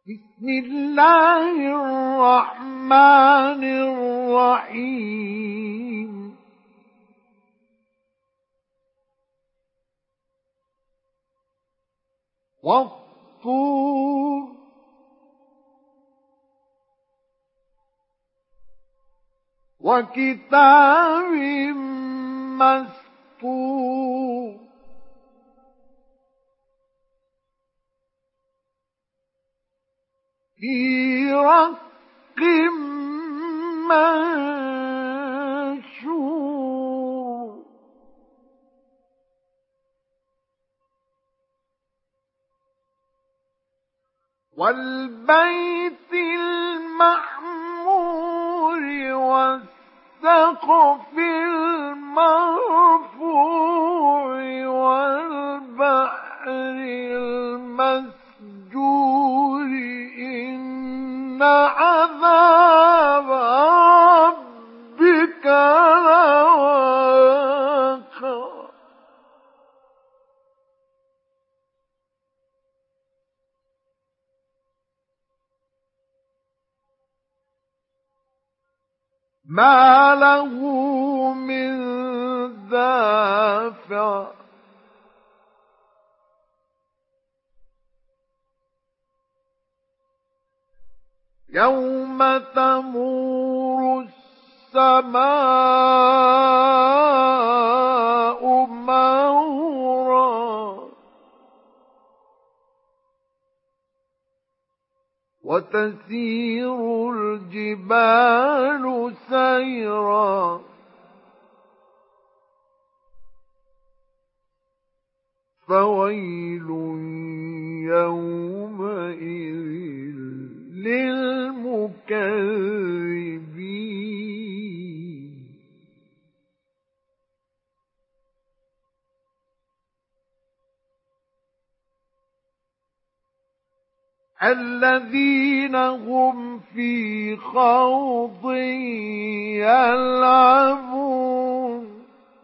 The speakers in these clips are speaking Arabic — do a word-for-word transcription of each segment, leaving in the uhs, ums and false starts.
بسم الله الرحمن الرحيم والطور وكتاب مسطور في رق منشور والبيت المعمور والسقف المرفوع والبحر المسجور إن عذاب ربك لواقع ما له من دافع يوم تمور السماء مورا وتسير الجبال سيرا فويل يومئذ للمكذبين الذين هم في خوض يلعبون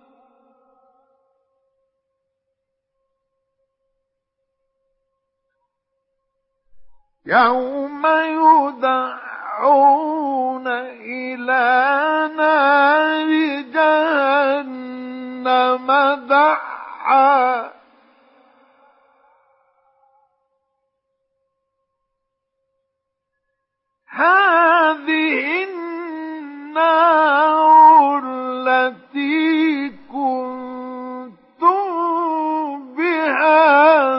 يوم يدعون إلى نار جهنم دعا هذه النار التي كنتم بها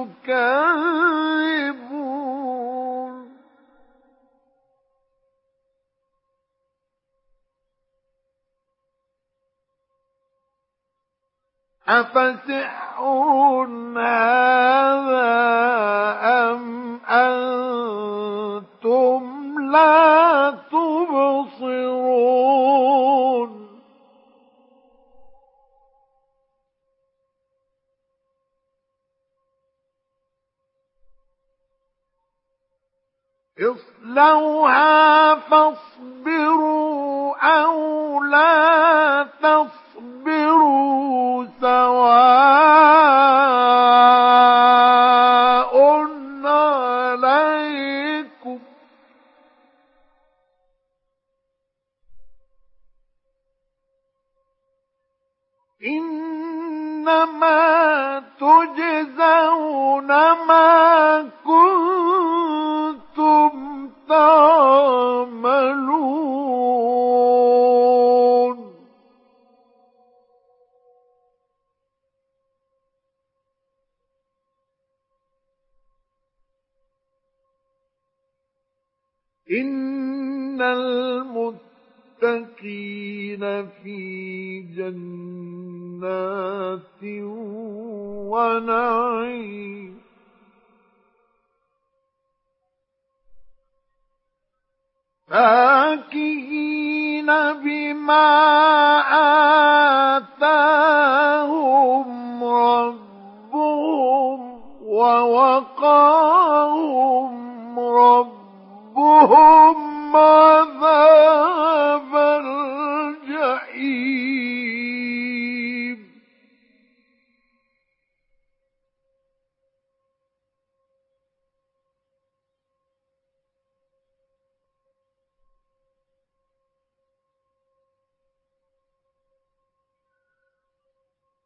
تكذبون أفسحر هذا أم أنتم لا تبصرون اصلوها فاصبروا أو لا تصبروا سواء عليكم إنما تجزون ما كنتم تعملون إن المتقين في جنات ونعيم فاكهين بما آتاهم ربهم ووقاهم ربهم عذاب الجحيم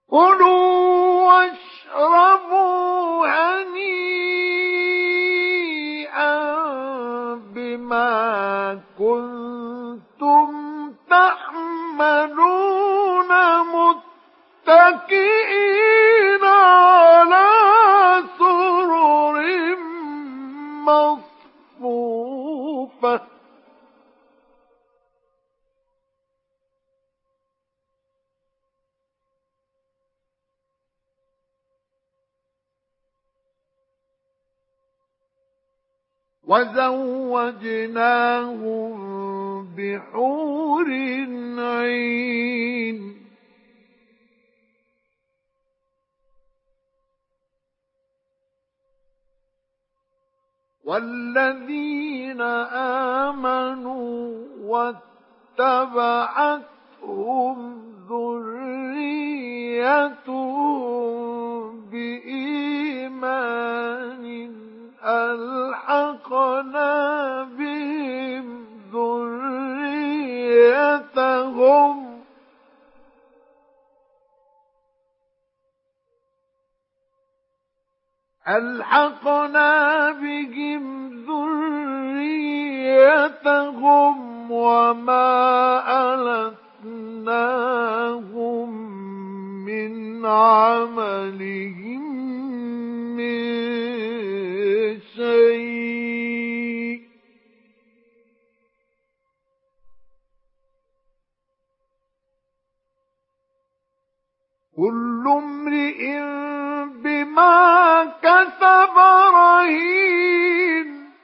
كلوا واشربوا هنيئا بما كنتم تعملون متكئين على سرر مصفوفة وزوجناهم بحور عين والذين آمنوا واتبعتهم ذريتهم بإيمان ألحقنا بهم ذريتهم ألحقنا بهم ذريتهم وما ألتناهم من عملهم من شيء كل امرئ بما كسب رهين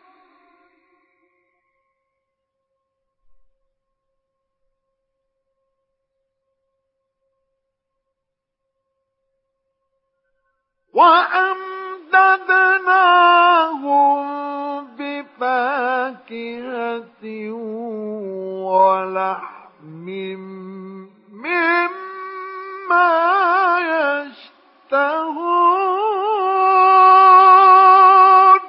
وأمددناهم بفاكهة ولحم مما يشتهون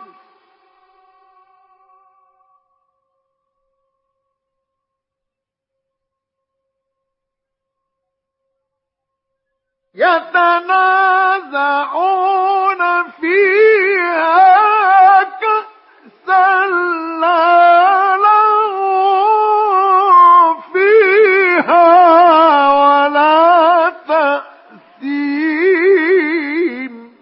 يتنازعون فيها كأسا لا لغو فيها ولا تأثيم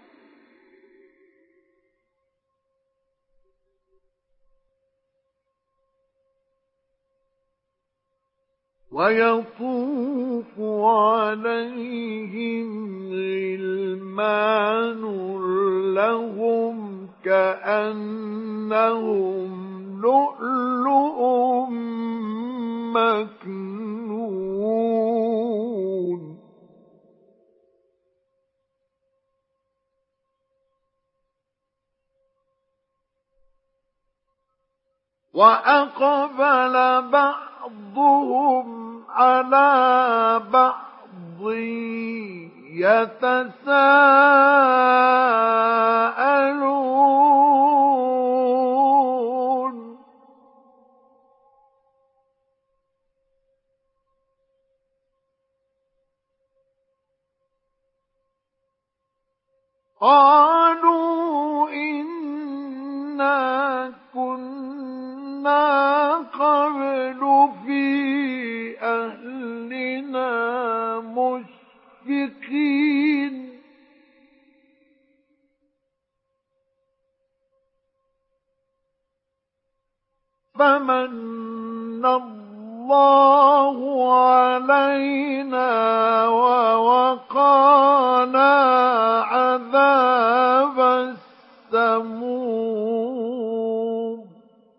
ويطوف عليهم غلمان لهم كأنهم لؤلؤ مكنون وأقبل بعضهم على بعض يتساءلون قالوا إنا كنا قبل في أهلنا مشفقين فمن الله علينا ووقانا عذاب السموم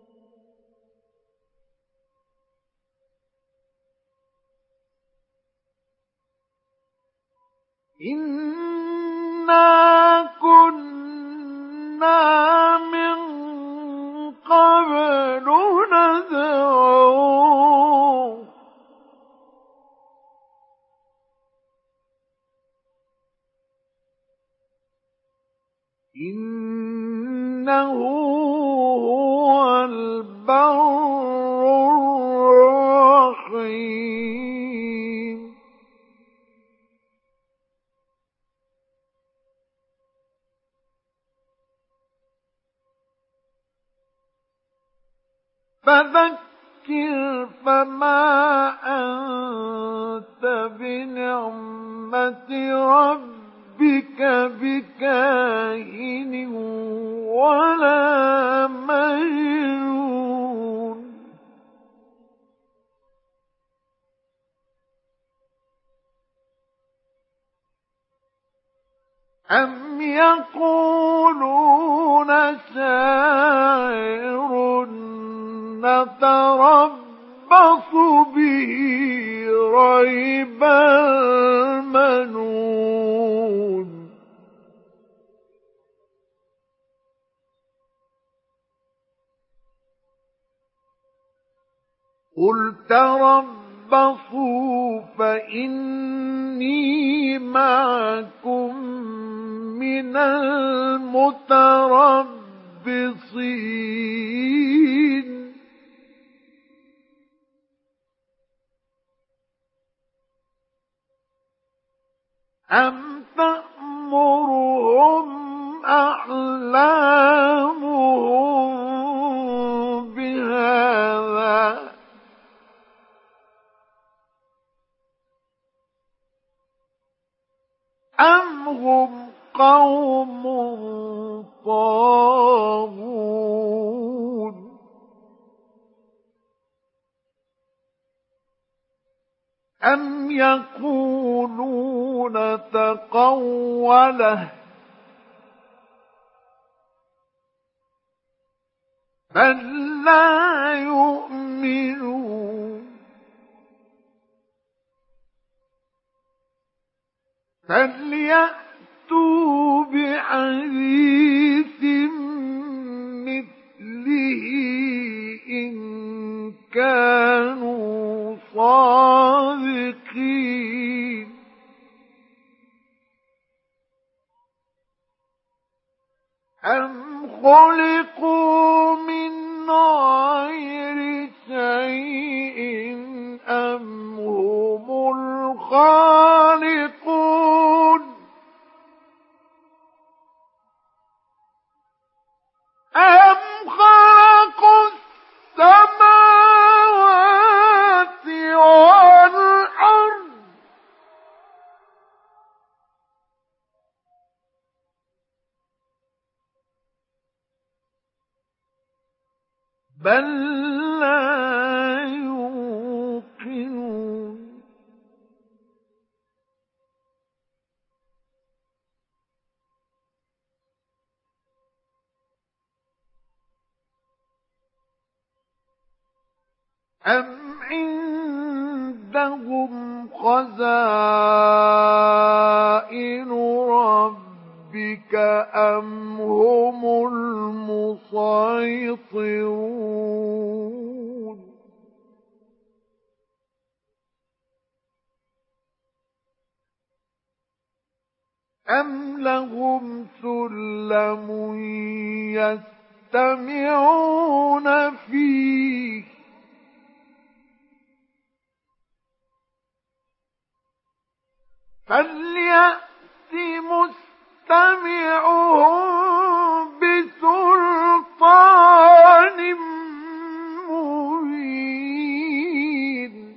إنا كنا من قبل ندعوه إنه هو البر الرحيم فذكر فما أنت بنعمة ربك بكاهن ولا مجنون أم يقولون شاعر نتربص به ريب المنون قل تربصوا فإني معكم من المتربصين أم تأمرهم أحلامهم بهذا أم هم قوم طاغون أم يقولون تقوله بل لا يؤمنون فليأتوا بحديث مثله إن كانوا صادقين أم خلقوا من غير شيء أم هم الخالقون أم خلقوا السماوات والأرض بل لا يوقنون أم عندهم خزائن ربك أم هم المسيطرون أم لهم سلم يستمعون فيه فليأت مستمعهم بسلطان مبين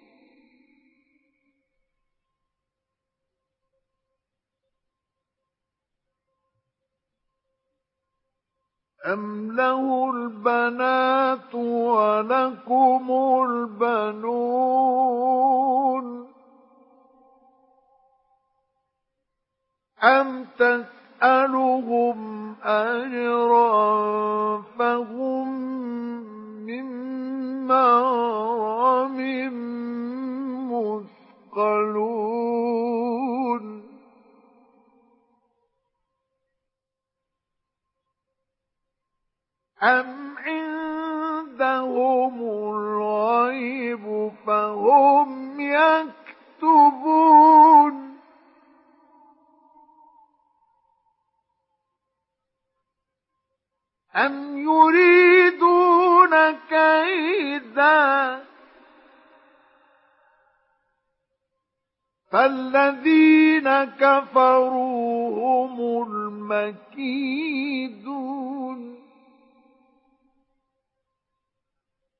أم له البنات ولكم البنون أم تسألهم أجرا فهم من مغرم مثقلون أم عندهم الغيب فهم يكتبون أم يريدون كيدا فالذين كفروا هم المكيدون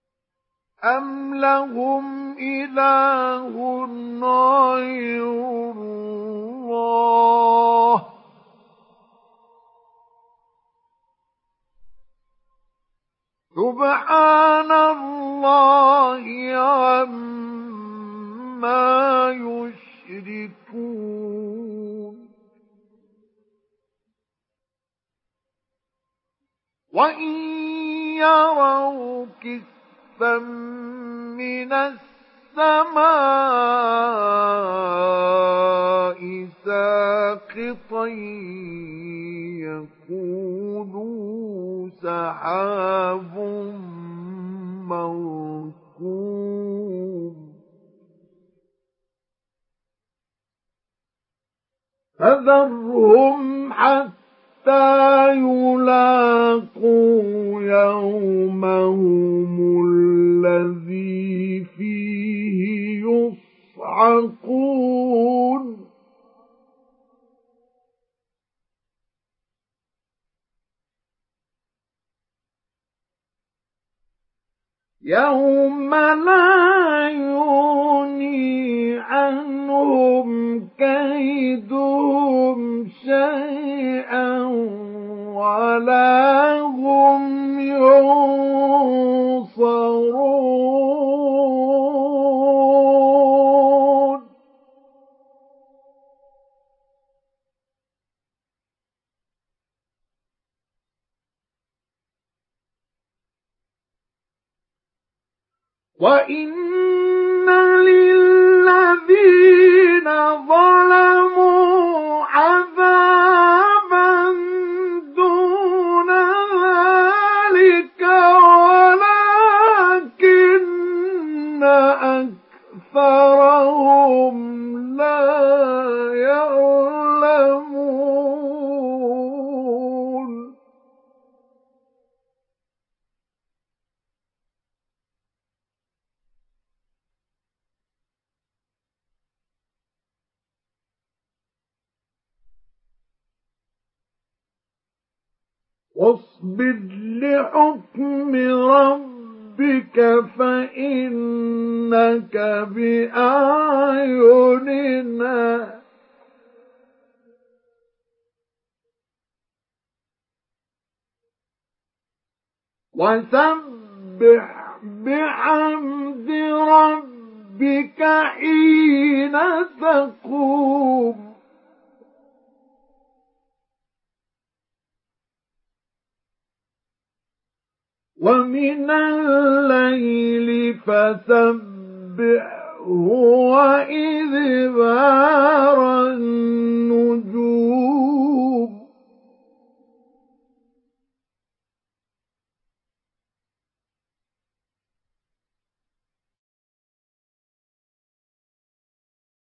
أم لهم إله غير الله سبحان الله عما يشركون وإن يروا كسفا من السماء ساقطا يقولوا سحاب مركوم فذرهم حتى يلاقوا يومهم الذي فيه يصعقون يوم لا يغني عنهم كيدهم شيئا ولا هم ينصرون وإن للذين ظلموا عذابا دون ذلك ولكن أكثرهم لا يعلمون واصبر لحكم ربك فإنك بأعيننا وسبح بحمد ربك حين تقوم ومن الليل فسبحه وإدبار